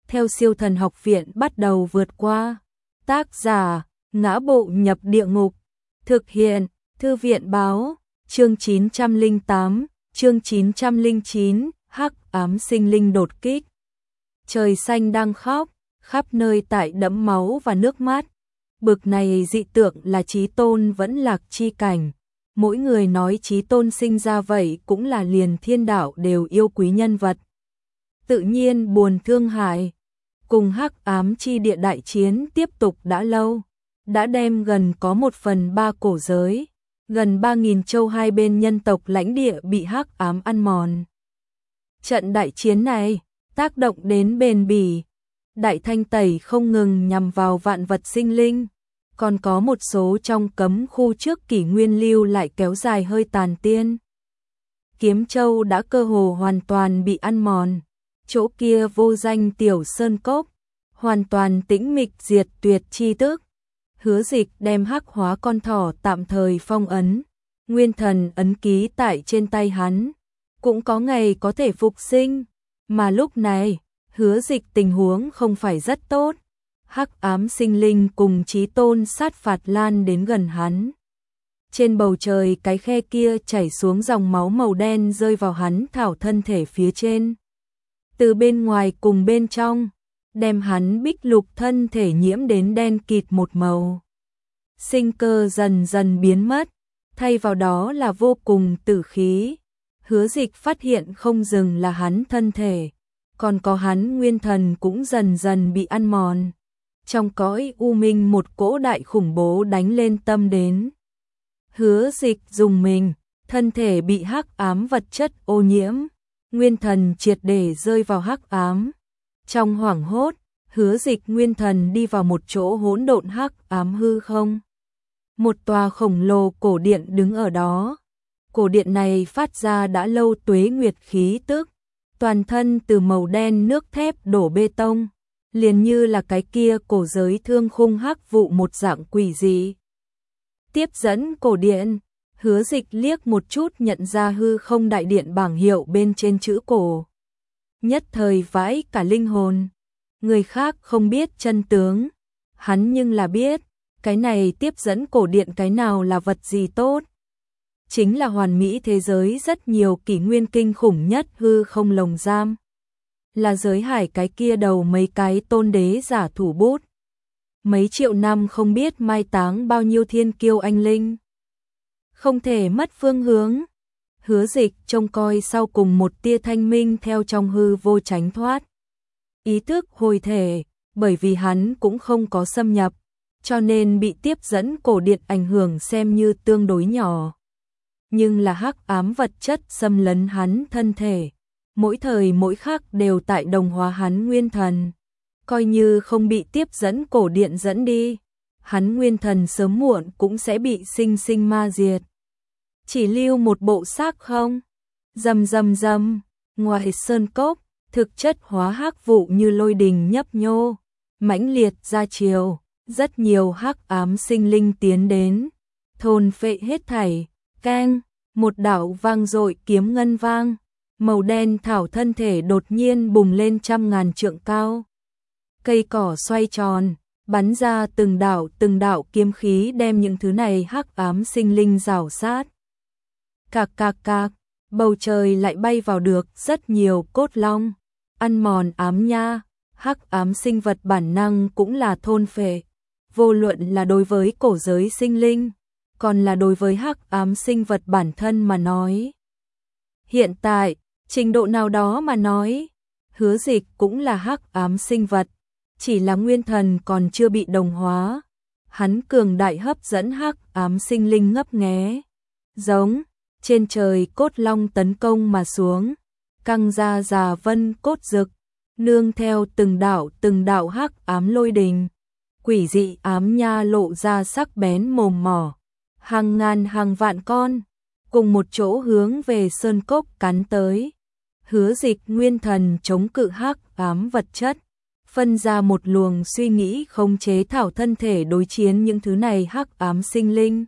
theo Siêu Thần Học Viện bắt đầu vượt qua. Tác giả: Ngã Bộ Nhập Địa Ngục. Thực hiện: Thư viện báo. Chương 908, chương 909, Hắc Ám Sinh Linh đột kích. Trời xanh đang khóc, khắp nơi tại đẫm máu và nước mắt. Bực này dị tượng là Chí Tôn vẫn lạc chi cảnh. Mỗi người nói Chí Tôn sinh ra vậy cũng là liền thiên đạo đều yêu quý nhân vật. Tự nhiên buồn thương hại. Cùng Hắc Ám chi địa đại chiến tiếp tục đã lâu, đã đem gần có 1/3 cổ giới, gần 3.000 châu hai bên nhân tộc lãnh địa bị Hắc Ám ăn mòn. Trận đại chiến này tác động đến bền bỉ, đại thanh tẩy không ngừng nhằm vào vạn vật sinh linh, còn có một số trong cấm khu trước kỷ nguyên lưu lại kéo dài hơi tàn tiên. Kiếm Châu đã cơ hồ hoàn toàn bị ăn mòn, chỗ kia vô danh tiểu sơn cốc, hoàn toàn tĩnh mịch diệt tuyệt chi tức. Hứa Dịch đem hắc hóa con thỏ tạm thời phong ấn, nguyên thần ấn ký tại trên tay hắn, cũng có ngày có thể phục sinh, mà lúc này, Hứa Dịch tình huống không phải rất tốt. Hắc ám sinh linh cùng Chí Tôn sát phạt lan đến gần hắn. Trên bầu trời cái khe kia chảy xuống dòng máu màu đen rơi vào hắn thảo thân thể phía trên. Từ bên ngoài cùng bên trong, đem hắn bích lục thân thể nhiễm đến đen kịt một màu. Sinh cơ dần dần biến mất, thay vào đó là vô cùng tử khí. Hứa Dịch phát hiện không dừng là hắn thân thể, còn có hắn nguyên thần cũng dần dần bị ăn mòn. Trong cõi u minh một cỗ đại khủng bố đánh lên tâm đến. Hứa Dịch dùng mình, thân thể bị hắc ám vật chất ô nhiễm, nguyên thần triệt để rơi vào hắc ám. Trong hoảng hốt, Hứa Dịch nguyên thần đi vào một chỗ hỗn độn hắc ám hư không. Một tòa khổng lồ cổ điện đứng ở đó. Cổ điện này phát ra đã lâu tuế nguyệt khí tức, toàn thân từ màu đen nước thép đổ bê tông, liền như là cái kia cổ giới thương khung hắc vụ một dạng quỷ dị. Tiếp dẫn cổ điện, Hứa Dịch liếc một chút nhận ra hư không đại điện bảng hiệu bên trên chữ cổ. Nhất thời vãi cả linh hồn. Người khác không biết chân tướng, hắn nhưng là biết, cái này tiếp dẫn cổ điện cái nào là vật gì tốt. Chính là hoàn mỹ thế giới rất nhiều kỷ nguyên kinh khủng nhất hư không lồng giam. Là giới hải cái kia đầu mấy cái tôn đế giả thủ bút. Mấy triệu năm không biết mai táng bao nhiêu thiên kiêu anh linh. Không thể mất phương hướng. Hứa Dịch trông coi sau cùng một tia thanh minh theo trong hư vô tránh thoát. Ý thức hồi thể, bởi vì hắn cũng không có xâm nhập, cho nên bị tiếp dẫn cổ điện ảnh hưởng xem như tương đối nhỏ. Nhưng là hắc ám vật chất xâm lấn hắn thân thể, mỗi thời mỗi khắc đều tại đồng hóa hắn nguyên thần. Coi như không bị tiếp dẫn cổ điện dẫn đi, hắn nguyên thần sớm muộn cũng sẽ bị sinh sinh ma diệt. Chỉ lưu một bộ xác không? Rầm rầm rầm, ngoài sơn cốc, thực chất hóa hắc vụ như lôi đình nhấp nhô, mãnh liệt ra chiều, rất nhiều hắc ám sinh linh tiến đến, thôn phệ hết thảy. Keng, một đạo vang dội kiếm ngân vang, màu đen thảo thân thể đột nhiên bùng lên 100.000 trượng cao. Cây cỏ xoay tròn, bắn ra từng đạo kiếm khí đem những thứ này hắc ám sinh linh rào sát. Cạc cạc cạc, bầu trời lại bay vào được rất nhiều cốt long, ăn mòn ám nha, hắc ám sinh vật bản năng cũng là thôn phệ, vô luận là đối với cổ giới sinh linh, còn là đối với hắc ám sinh vật bản thân mà nói. Hiện tại, trình độ nào đó mà nói, Hứa Dịch cũng là hắc ám sinh vật, chỉ là nguyên thần còn chưa bị đồng hóa. Hắn cường đại hấp dẫn hắc ám sinh linh ngấp nghé. Giống, trên trời cốt long tấn công mà xuống, căng ra già vân cốt rực, nương theo từng đạo hắc ám lôi đình. Quỷ dị ám nha lộ ra sắc bén mồm mỏ, hàng ngàn hàng vạn con, cùng một chỗ hướng về sơn cốc cắn tới. Hứa Dịch nguyên thần chống cự hắc ám vật chất, phân ra một luồng suy nghĩ khống chế thảo thân thể đối chiến những thứ này hắc ám sinh linh.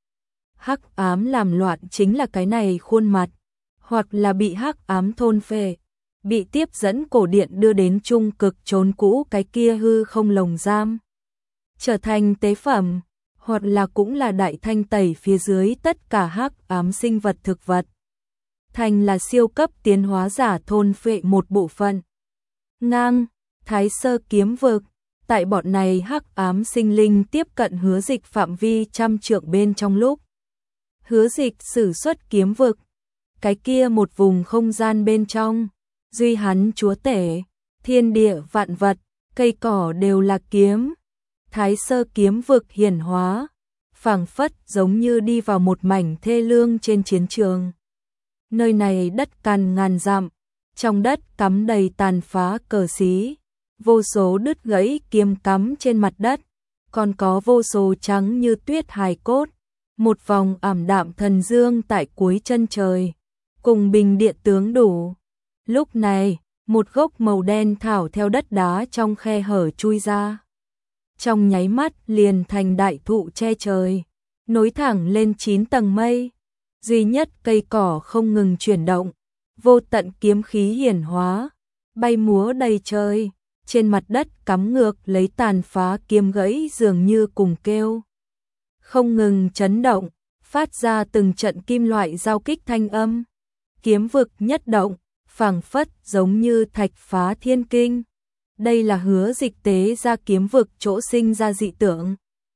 Hắc ám làm loạn chính là cái này khuôn mặt, hoặc là bị hắc ám thôn phệ, bị tiếp dẫn cổ điện đưa đến trung cực chốn cũ cái kia hư không lồng giam, trở thành tế phẩm, hoặc là cũng là đại thanh tẩy phía dưới tất cả hắc ám sinh vật thực vật, thành là siêu cấp tiến hóa giả thôn phệ một bộ phận. Ngang, Thái Sơ kiếm vực, tại bọn này hắc ám sinh linh tiếp cận Hứa Dịch phạm vi trăm trượng bên trong lúc Hứa Dịch sử xuất kiếm vực, cái kia một vùng không gian bên trong, duy hắn chúa tể, thiên địa vạn vật, cây cỏ đều là kiếm. Thái Sơ kiếm vực hiển hóa, phảng phất giống như đi vào một mảnh thê lương trên chiến trường. Nơi này đất cằn ngàn dặm, trong đất cắm đầy tàn phá cờ xí, vô số đứt gãy kiếm cắm trên mặt đất, còn có vô số trắng như tuyết hài cốt, một vòng ảm đạm thần dương tại cuối chân trời, cùng bình địa tướng đủ. Lúc này, một gốc màu đen thảo theo đất đá trong khe hở chui ra. Trong nháy mắt liền thành đại thụ che trời, nối thẳng lên 9 tầng mây. Duy nhất cây cỏ không ngừng chuyển động, vô tận kiếm khí hiển hóa, bay múa đầy trời, trên mặt đất cắm ngược lấy tàn phá kiếm gãy dường như cùng kêu. Không ngừng chấn động, phát ra từng trận kim loại giao kích thanh âm. Kiếm vực nhất động, phảng phất giống như thạch phá thiên kinh. Đây là Hứa Dịch tế ra kiếm vực chỗ sinh ra dị tượng.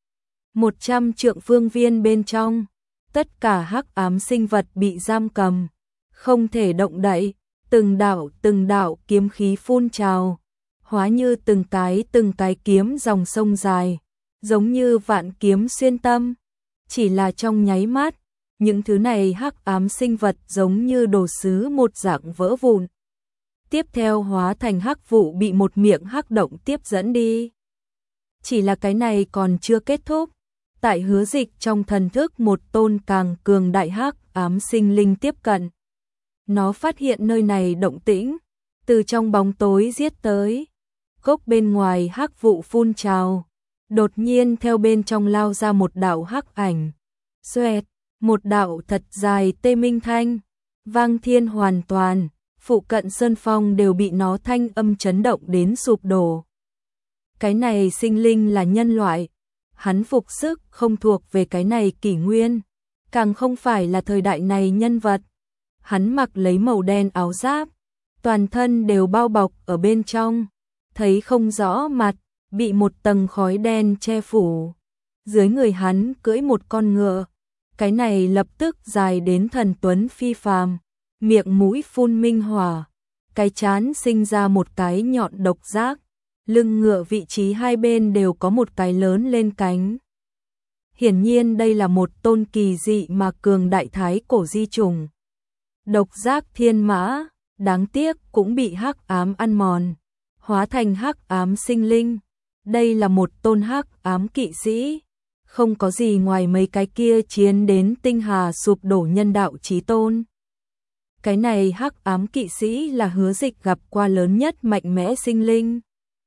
100 trượng phương viên bên trong, tất cả hắc ám sinh vật bị giam cầm, không thể động đậy, từng đạo kiếm khí phun trào, hóa như từng cái kiếm dòng sông dài, giống như vạn kiếm xuyên tâm. Chỉ là trong nháy mắt, những thứ này hắc ám sinh vật giống như đồ sứ một dạng vỡ vụn. Tiếp theo hóa thành hắc vụ bị một miệng hắc động tiếp dẫn đi. Chỉ là cái này còn chưa kết thúc. Tại Hứa Dịch trong thần thức một tôn càng cường đại hắc ám sinh linh tiếp cận. Nó phát hiện nơi này động tĩnh, từ trong bóng tối giết tới. Gốc bên ngoài hắc vụ phun trào, đột nhiên theo bên trong lao ra một đạo hắc ảnh. Xoẹt, một đạo thật dài tê minh thanh, vang thiên hoàn toàn, phụ cận sơn phong đều bị nó thanh âm chấn động đến sụp đổ. Cái này sinh linh là nhân loại, hắn phục sức không thuộc về cái này kỷ nguyên, càng không phải là thời đại này nhân vật. Hắn mặc lấy màu đen áo giáp, toàn thân đều bao bọc ở bên trong, thấy không rõ mặt, bị một tầng khói đen che phủ. Dưới người hắn cưỡi một con ngựa, cái này lập tức dài đến thần tuấn phi phàm, miệng mũi phun minh hỏa, cái trán sinh ra một cái nhọn độc giác, lưng ngựa vị trí hai bên đều có một cái lớn lên cánh. Hiển nhiên đây là một tôn kỳ dị mà cường đại thái cổ di trùng. Độc giác thiên mã, đáng tiếc cũng bị hắc ám ăn mòn, hóa thành hắc ám sinh linh. Đây là một tôn hắc ám kỵ sĩ, không có gì ngoài mấy cái kia chiến đến tinh hà sụp đổ nhân đạo chí tôn. Cái này hắc ám kỵ sĩ là Hứa Dịch gặp qua lớn nhất mạnh mẽ sinh linh.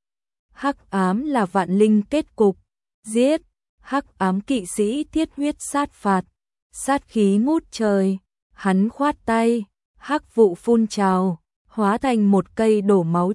Hắc ám là vạn linh kết cục, giết, hắc ám kỵ sĩ thiết huyết sát phạt, sát khí ngút trời, hắn khoát tay, hắc vụ phun trào, hóa thành một cây đổ máu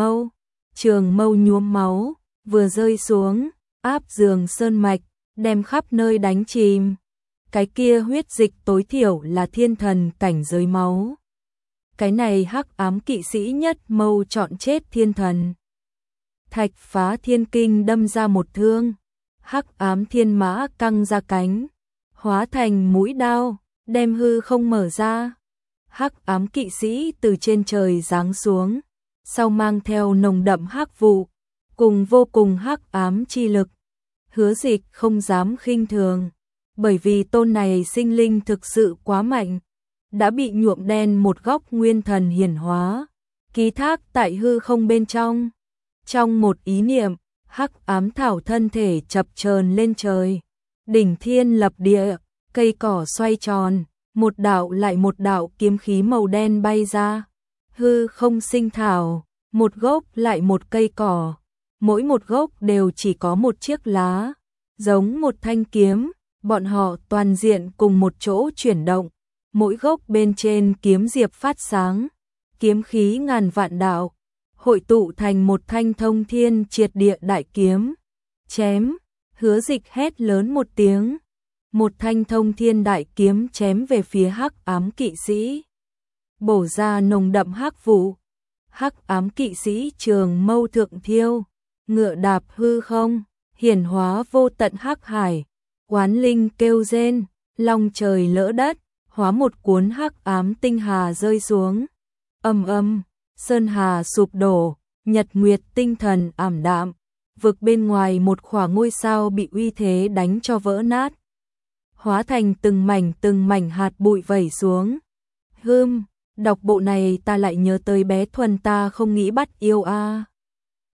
trường mâu nhuốm máu, vừa rơi xuống, áp giường sơn mạch, đem khắp nơi đánh chìm. Cái kia huyết dịch tối thiểu là thiên thần cảnh giới máu. Cái này hắc ám kỵ sĩ nhất mâu chọn chết thiên thần. Thạch phá thiên kinh đâm ra một thương, hắc ám thiên mã căng ra cánh, hóa thành mũi đao, đem hư không mở ra. Hắc ám kỵ sĩ từ trên trời giáng xuống, sau mang theo nồng đậm hắc vụ, cùng vô cùng hắc ám chi lực. Hứa Dịch không dám khinh thường, bởi vì tôn này sinh linh thực sự quá mạnh, đã bị nhuộm đen một góc nguyên thần hiển hóa, ký thác tại hư không bên trong. Trong một ý niệm, hắc ám thảo thân thể chập chờn lên trời, đỉnh thiên lập địa, cây cỏ xoay tròn, một đạo lại một đạo kiếm khí màu đen bay ra. Hư không sinh thảo, một gốc lại một cây cỏ, mỗi một gốc đều chỉ có một chiếc lá, giống một thanh kiếm, bọn họ toàn diện cùng một chỗ chuyển động, mỗi gốc bên trên kiếm diệp phát sáng, kiếm khí ngàn vạn đạo, hội tụ thành một thanh thông thiên triệt địa đại kiếm. Chém, Hứa Dịch hét lớn một tiếng, một thanh thông thiên đại kiếm chém về phía hắc ám kỵ sĩ. Bổ ra nồng đậm hắc vụ, hắc ám kỵ sĩ trường mâu thượng thiêu, ngựa đạp hư không, hiển hóa vô tận hắc hải, oán linh kêu rên, long trời lỡ đất, hóa một cuốn hắc ám tinh hà rơi xuống. Ầm ầm, sơn hà sụp đổ, nhật nguyệt tinh thần ảm đạm, vực bên ngoài một khỏa ngôi sao bị uy thế đánh cho vỡ nát, hóa thành từng mảnh hạt bụi vẩy xuống. Đọc bộ này ta lại nhớ tới bé Thuần ta không nghĩ bắt yêu a.